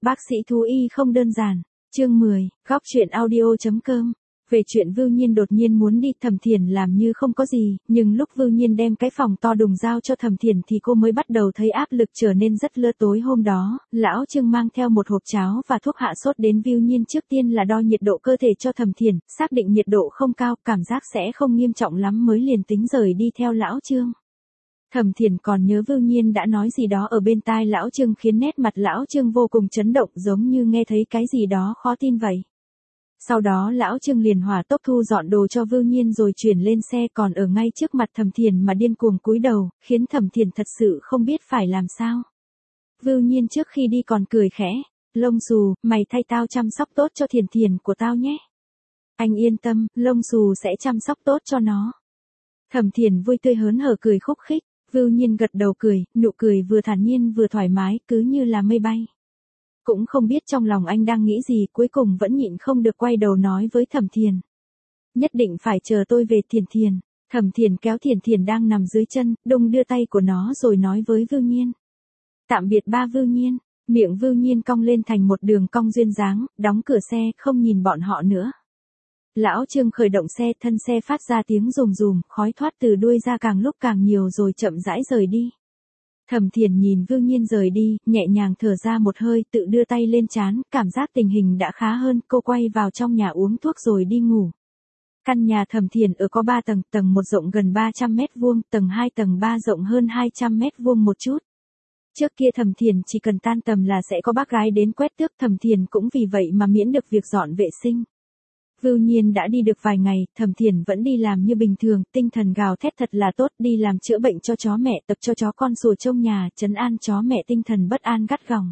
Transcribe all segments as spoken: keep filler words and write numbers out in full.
Bác sĩ thú y không đơn giản. Chương mười, góc truyện audio chấm com. Về chuyện Vưu Nhiên đột nhiên muốn đi, Thẩm Thiền làm như không có gì, nhưng lúc Vưu Nhiên đem cái phòng to đùng giao cho Thẩm Thiền thì cô mới bắt đầu thấy áp lực trở nên rất lơ. Tối hôm đó, lão Trương mang theo một hộp cháo và thuốc hạ sốt đến Vưu Nhiên, trước tiên là đo nhiệt độ cơ thể cho Thẩm Thiền, xác định nhiệt độ không cao, cảm giác sẽ không nghiêm trọng lắm mới liền tính rời đi theo lão Trương. Thẩm Thiền còn nhớ Vưu Nhiên đã nói gì đó ở bên tai lão Trương khiến nét mặt lão Trương vô cùng chấn động, giống như nghe thấy cái gì đó khó tin vậy. Sau đó lão Trương liền hỏa tốc thu dọn đồ cho Vưu Nhiên rồi chuyển lên xe, còn ở ngay trước mặt Thẩm Thiền mà điên cuồng cúi đầu, khiến Thẩm Thiền thật sự không biết phải làm sao. Vưu Nhiên trước khi đi còn cười khẽ, lông xù, mày thay tao chăm sóc tốt cho Thiền Thiền của tao nhé. Anh yên tâm, lông xù sẽ chăm sóc tốt cho nó. Thẩm Thiền vui tươi hớn hở cười khúc khích. Vưu Nhiên gật đầu cười, nụ cười vừa thản nhiên vừa thoải mái, cứ như là mây bay. Cũng không biết trong lòng anh đang nghĩ gì, cuối cùng vẫn nhịn không được quay đầu nói với Thẩm Thiền. Nhất định phải chờ tôi về Thiền Thiền. Thẩm Thiền kéo Thiền Thiền đang nằm dưới chân, đung đưa tay của nó rồi nói với Vưu Nhiên. Tạm biệt ba Vưu Nhiên. Miệng Vưu Nhiên cong lên thành một đường cong duyên dáng, đóng cửa xe, không nhìn bọn họ nữa. Lão Trương khởi động xe, thân xe phát ra tiếng rùm rùm, khói thoát từ đuôi ra càng lúc càng nhiều rồi chậm rãi rời đi. Thẩm Thiền nhìn Vưu Nhiên rời đi, nhẹ nhàng thở ra một hơi, tự đưa tay lên trán, cảm giác tình hình đã khá hơn, cô quay vào trong nhà uống thuốc rồi đi ngủ. Căn nhà Thẩm Thiền ở có ba tầng, tầng một rộng gần ba trăm mét vuông, tầng hai tầng ba rộng hơn hai trăm mét vuông một chút. Trước kia Thẩm Thiền chỉ cần tan tầm là sẽ có bác gái đến quét tước, Thẩm Thiền cũng vì vậy mà miễn được việc dọn vệ sinh. Vưu Nhiên đã đi được vài ngày, Thẩm Thiền vẫn đi làm như bình thường, tinh thần gào thét thật là tốt, đi làm chữa bệnh cho chó mẹ, tập cho chó con sủa trong nhà, trấn an chó mẹ tinh thần bất an gắt gỏng.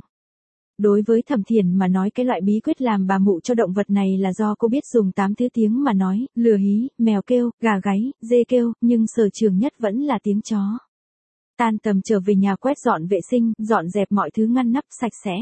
Đối với Thẩm Thiền mà nói, cái loại bí quyết làm bà mụ cho động vật này là do cô biết dùng tám thứ tiếng mà nói, lừa hí, mèo kêu, gà gáy, dê kêu, nhưng sở trường nhất vẫn là tiếng chó. Tan tầm trở về nhà quét dọn vệ sinh, dọn dẹp mọi thứ ngăn nắp sạch sẽ.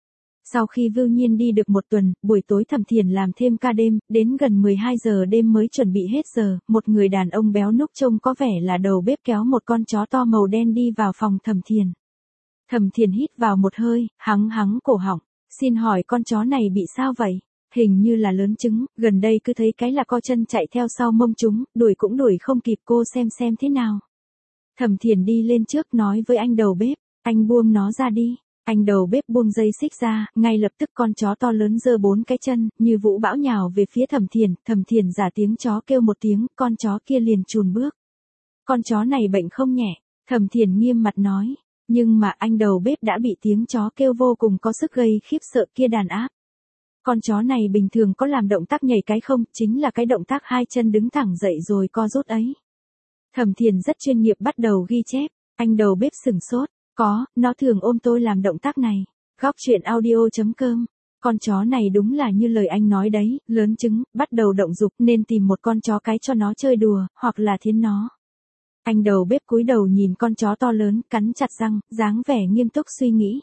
Sau khi Vưu Nhiên đi được một tuần, buổi tối Thẩm Thiền làm thêm ca đêm, đến gần mười hai giờ đêm mới chuẩn bị hết giờ, một người đàn ông béo núc trông có vẻ là đầu bếp kéo một con chó to màu đen đi vào phòng Thẩm Thiền. Thẩm Thiền hít vào một hơi, hắng hắng cổ họng, xin hỏi con chó này bị sao vậy? Hình như là lớn trứng, gần đây cứ thấy cái là co chân chạy theo sau mông chúng, đuổi cũng đuổi không kịp, cô xem xem thế nào. Thẩm Thiền đi lên trước nói với anh đầu bếp, anh buông nó ra đi. Anh đầu bếp buông dây xích ra, ngay lập tức con chó to lớn giơ bốn cái chân, như vũ bão nhào về phía Thẩm Thiền, Thẩm Thiền giả tiếng chó kêu một tiếng, con chó kia liền chùn bước. Con chó này bệnh không nhẹ, Thẩm Thiền nghiêm mặt nói, nhưng mà anh đầu bếp đã bị tiếng chó kêu vô cùng có sức gây khiếp sợ kia đàn áp. Con chó này bình thường có làm động tác nhảy cái không, chính là cái động tác hai chân đứng thẳng dậy rồi co rút ấy. Thẩm Thiền rất chuyên nghiệp bắt đầu ghi chép, anh đầu bếp sửng sốt. Có, nó thường ôm tôi làm động tác này. Góc truyện audio chấm com. Con chó này đúng là như lời anh nói đấy, lớn trứng, bắt đầu động dục nên tìm một con chó cái cho nó chơi đùa, hoặc là thiến nó. Anh đầu bếp cúi đầu nhìn con chó to lớn, cắn chặt răng, dáng vẻ nghiêm túc suy nghĩ.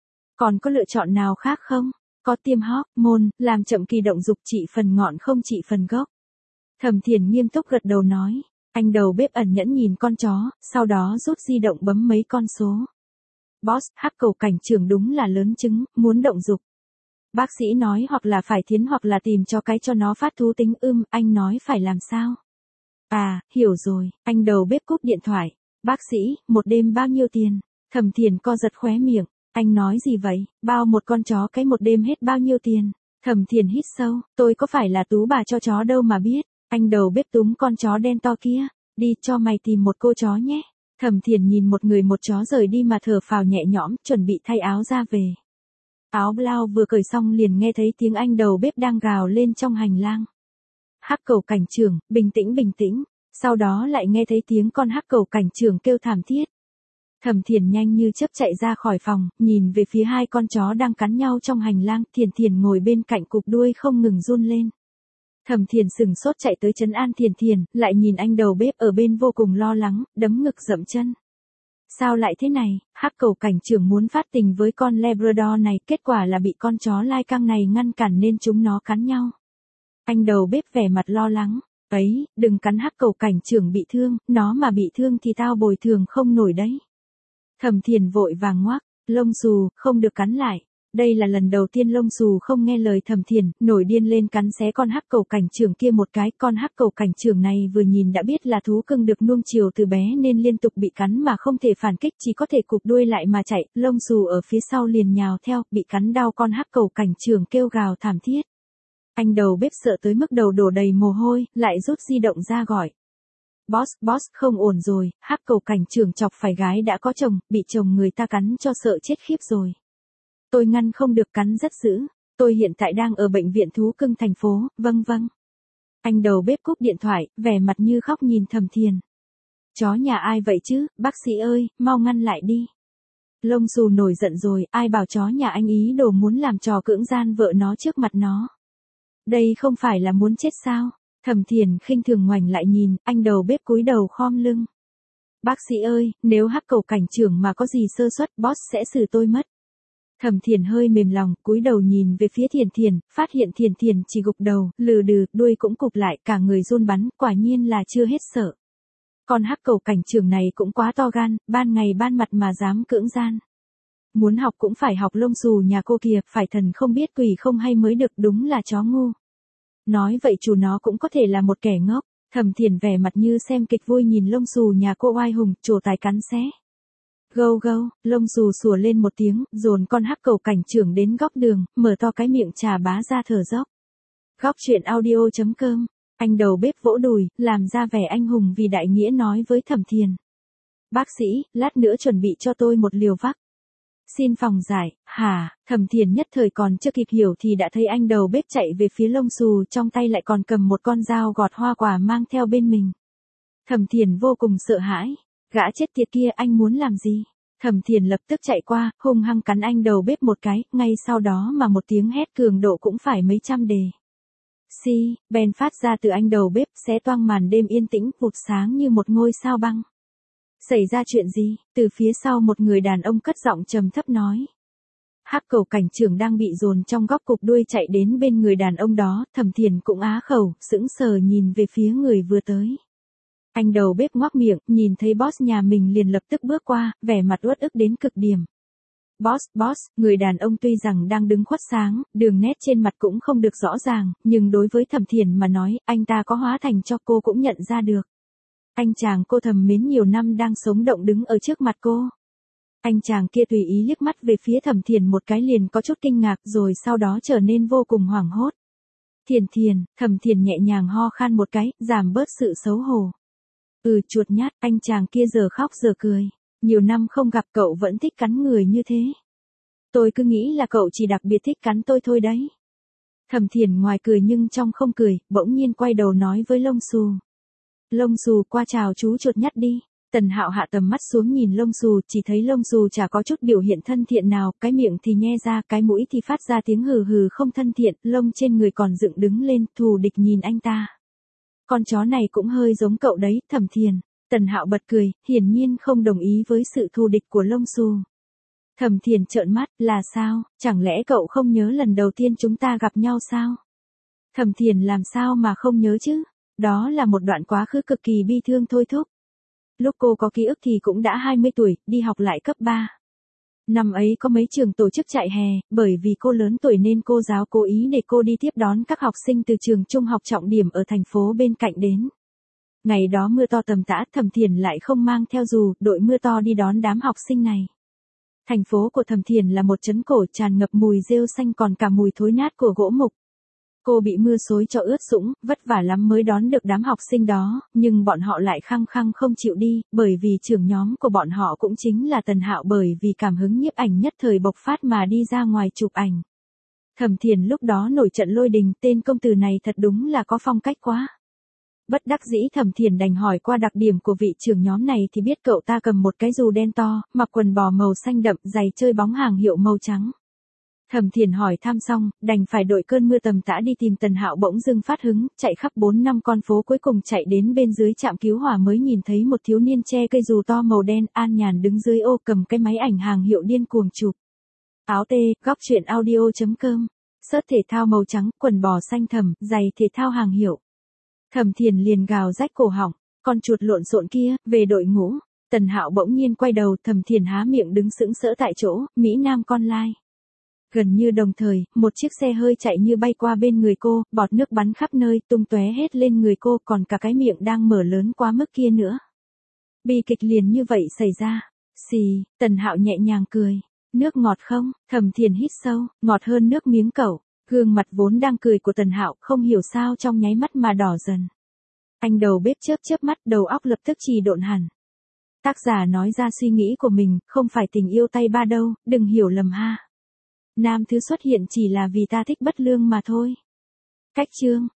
Còn có lựa chọn nào khác không? Có tiêm hormone, làm chậm kỳ động dục, trị phần ngọn không trị phần gốc. Thẩm Thiền nghiêm túc gật đầu nói. Anh đầu bếp ẩn nhẫn nhìn con chó, sau đó rút di động bấm mấy con số. Boss, hắc cầu cảnh trưởng đúng là lớn trứng, muốn động dục. Bác sĩ nói hoặc là phải thiến hoặc là tìm cho cái cho nó phát thú tính. Ưm, anh nói phải làm sao? À, hiểu rồi, anh đầu bếp cúp điện thoại. Bác sĩ, một đêm bao nhiêu tiền? Thẩm Thiền co giật khóe miệng. Anh nói gì vậy? Bao một con chó cái một đêm hết bao nhiêu tiền? Thẩm Thiền hít sâu, tôi có phải là tú bà cho chó đâu mà biết. Anh đầu bếp túm con chó đen to kia. Đi cho mày tìm một cô chó nhé. Thẩm Thiền nhìn một người một chó rời đi mà thở phào nhẹ nhõm, chuẩn bị thay áo ra về. Áo blau vừa cởi xong liền nghe thấy tiếng anh đầu bếp đang gào lên trong hành lang. Hắc cầu cảnh trưởng, bình tĩnh bình tĩnh. Sau đó lại nghe thấy tiếng con hắc cầu cảnh trưởng kêu thảm thiết. Thẩm Thiền nhanh như chớp chạy ra khỏi phòng, nhìn về phía hai con chó đang cắn nhau trong hành lang, Thiền Thiền ngồi bên cạnh cục đuôi không ngừng run lên. Thẩm Thiền sừng sốt chạy tới trấn an Thiền Thiền, lại nhìn anh đầu bếp ở bên vô cùng lo lắng, đấm ngực dậm chân. Sao lại thế này, hắc cầu cảnh trưởng muốn phát tình với con Labrador này, kết quả là bị con chó lai căng này ngăn cản nên chúng nó cắn nhau. Anh đầu bếp vẻ mặt lo lắng, ấy, đừng cắn hắc cầu cảnh trưởng bị thương, nó mà bị thương thì tao bồi thường không nổi đấy. Thẩm Thiền vội vàng ngoác, lông xù, không được cắn lại. Đây là lần đầu tiên Lông Xù không nghe lời Thẩm Thiền, nổi điên lên cắn xé con hắc cầu cảnh trưởng kia một cái. Con hắc cầu cảnh trưởng này vừa nhìn đã biết là thú cưng được nuông chiều từ bé nên liên tục bị cắn mà không thể phản kích, chỉ có thể cụp đuôi lại mà chạy. Lông Xù ở phía sau liền nhào theo, bị cắn đau con hắc cầu cảnh trưởng kêu gào thảm thiết. Anh đầu bếp sợ tới mức đầu đổ đầy mồ hôi, lại rút di động ra gọi. Boss, boss, không ổn rồi, hắc cầu cảnh trưởng chọc phải gái đã có chồng, bị chồng người ta cắn cho sợ chết khiếp rồi. Tôi ngăn không được, cắn rất dữ. Tôi hiện tại đang ở bệnh viện thú cưng thành phố, vâng vâng. Anh đầu bếp cúp điện thoại, vẻ mặt như khóc nhìn Thẩm Thiền. Chó nhà ai vậy chứ, bác sĩ ơi, mau ngăn lại đi. Lông Xù nổi giận rồi, ai bảo chó nhà anh ý đồ muốn làm trò cưỡng gian vợ nó trước mặt nó. Đây không phải là muốn chết sao? Thẩm Thiền khinh thường ngoảnh lại nhìn, anh đầu bếp cúi đầu khom lưng. Bác sĩ ơi, nếu hắc cầu cảnh trưởng mà có gì sơ suất, boss sẽ xử tôi mất. Thẩm Thiền hơi mềm lòng, cúi đầu nhìn về phía Thiền Thiền, phát hiện Thiền Thiền chỉ gục đầu, lừ đừ, đuôi cũng cụp lại, cả người run bắn, quả nhiên là chưa hết sợ. Con hắc cầu cảnh trưởng này cũng quá to gan, ban ngày ban mặt mà dám cưỡng gian. Muốn học cũng phải học Lông Xù nhà cô kìa, phải thần không biết quỷ không hay mới được, đúng là chó ngu. Nói vậy chủ nó cũng có thể là một kẻ ngốc. Thẩm Thiền vẻ mặt như xem kịch vui nhìn Lông Xù nhà cô oai hùng, trổ tài cắn xé. Gâu gâu, Lông Xù sủa lên một tiếng, dồn con hắc cầu cảnh trưởng đến góc đường, mở to cái miệng trà bá ra thở dốc. Góc truyện audio chấm com, anh đầu bếp vỗ đùi, làm ra vẻ anh hùng vì đại nghĩa nói với Thẩm Thiền. Bác sĩ, lát nữa chuẩn bị cho tôi một liều vắc. Xin phòng giải, hả? Thẩm Thiền nhất thời còn chưa kịp hiểu thì đã thấy anh đầu bếp chạy về phía Lông Xù, trong tay lại còn cầm một con dao gọt hoa quả mang theo bên mình. Thẩm Thiền vô cùng sợ hãi. Gã chết tiệt kia, anh muốn làm gì? Thẩm Thiền lập tức chạy qua, hung hăng cắn anh đầu bếp một cái, ngay sau đó mà một tiếng hét cường độ cũng phải mấy trăm đề. Xi, bèn phát ra từ anh đầu bếp, xé toang màn đêm yên tĩnh, vụt sáng như một ngôi sao băng. Xảy ra chuyện gì? Từ phía sau một người đàn ông cất giọng trầm thấp nói. Hắc cầu cảnh trưởng đang bị dồn trong góc, cụp đuôi chạy đến bên người đàn ông đó. Thẩm Thiền cũng á khẩu, sững sờ nhìn về phía người vừa tới. Anh đầu bếp ngoác miệng, nhìn thấy boss nhà mình liền lập tức bước qua, vẻ mặt uất ức đến cực điểm. Boss, boss, người đàn ông tuy rằng đang đứng khuất sáng, đường nét trên mặt cũng không được rõ ràng, nhưng đối với Thẩm Thiền mà nói, anh ta có hóa thành cho cô cũng nhận ra được. Anh chàng cô thầm mến nhiều năm đang sống động đứng ở trước mặt cô. Anh chàng kia tùy ý liếc mắt về phía Thẩm Thiền một cái liền có chút kinh ngạc rồi sau đó trở nên vô cùng hoảng hốt. Thiền Thiền, Thẩm Thiền nhẹ nhàng ho khan một cái, giảm bớt sự xấu hổ. Ừ, chuột nhát, anh chàng kia giờ khóc giờ cười. Nhiều năm không gặp cậu vẫn thích cắn người như thế. Tôi cứ nghĩ là cậu chỉ đặc biệt thích cắn tôi thôi đấy. Thẩm Thiền ngoài cười nhưng trong không cười, bỗng nhiên quay đầu nói với Lông Xù. Lông Xù, qua chào chú chuột nhắt đi. Tần Hạo hạ tầm mắt xuống nhìn Lông Xù, chỉ thấy Lông Xù chả có chút biểu hiện thân thiện nào, cái miệng thì nhe ra, cái mũi thì phát ra tiếng hừ hừ không thân thiện, lông trên người còn dựng đứng lên, thù địch nhìn anh ta. Con chó này cũng hơi giống cậu đấy, Thẩm Thiền. Tần Hạo bật cười, hiển nhiên không đồng ý với sự thù địch của Lông Xù. Thẩm Thiền trợn mắt, là sao, chẳng lẽ cậu không nhớ lần đầu tiên chúng ta gặp nhau sao? Thẩm Thiền làm sao mà không nhớ chứ? Đó là một đoạn quá khứ cực kỳ bi thương thôi thúc. Lúc cô có ký ức thì cũng đã hai mươi tuổi, đi học lại cấp ba. Năm ấy có mấy trường tổ chức chạy hè, bởi vì cô lớn tuổi nên cô giáo cố ý để cô đi tiếp đón các học sinh từ trường trung học trọng điểm ở thành phố bên cạnh đến. Ngày đó mưa to tầm tã, Thẩm Thiền lại không mang theo dù, đội mưa to đi đón đám học sinh này. Thành phố của Thẩm Thiền là một trấn cổ tràn ngập mùi rêu xanh còn cả mùi thối nát của gỗ mục. Cô bị mưa xối cho ướt sũng, vất vả lắm mới đón được đám học sinh đó, nhưng bọn họ lại khăng khăng không chịu đi, bởi vì trưởng nhóm của bọn họ cũng chính là Tần Hạo, bởi vì cảm hứng nhiếp ảnh nhất thời bộc phát mà đi ra ngoài chụp ảnh. Thẩm Thiền lúc đó nổi trận lôi đình, tên công tử này thật đúng là có phong cách quá. Bất đắc dĩ Thẩm Thiền đành hỏi qua đặc điểm của vị trưởng nhóm này thì biết cậu ta cầm một cái dù đen to, mặc quần bò màu xanh đậm, giày chơi bóng hàng hiệu màu trắng. Thẩm Thiền hỏi thăm xong, đành phải đội cơn mưa tầm tã đi tìm Tần Hạo, bỗng dưng phát hứng, chạy khắp bốn năm con phố, cuối cùng chạy đến bên dưới trạm cứu hỏa mới nhìn thấy một thiếu niên che cây dù to màu đen, an nhàn đứng dưới ô cầm cái máy ảnh hàng hiệu điên cuồng chụp. Áo tê, góc truyện audio chấm com, sớt thể thao màu trắng, quần bò xanh thẳm, giày thể thao hàng hiệu. Thẩm Thiền liền gào rách cổ họng, con chuột lộn xộn kia, về đội ngũ. Tần Hạo bỗng nhiên quay đầu, Thẩm Thiền há miệng đứng sững sỡ tại chỗ, Mỹ Nam con lai. Gần như đồng thời, một chiếc xe hơi chạy như bay qua bên người cô, bọt nước bắn khắp nơi, tung tóe hết lên người cô, còn cả cái miệng đang mở lớn quá mức kia nữa. Bi kịch liền như vậy xảy ra. Xì, Tần Hạo nhẹ nhàng cười. Nước ngọt không? Thẩm Thiền hít sâu, ngọt hơn nước miếng cẩu. Gương mặt vốn đang cười của Tần Hạo không hiểu sao trong nháy mắt mà đỏ dần. Anh đầu bếp chớp chớp mắt, đầu óc lập tức trì độn hẳn. Tác giả nói ra suy nghĩ của mình, không phải tình yêu tay ba đâu, đừng hiểu lầm ha. Nam thứ xuất hiện chỉ là vì ta thích bất lương mà thôi. Cách chương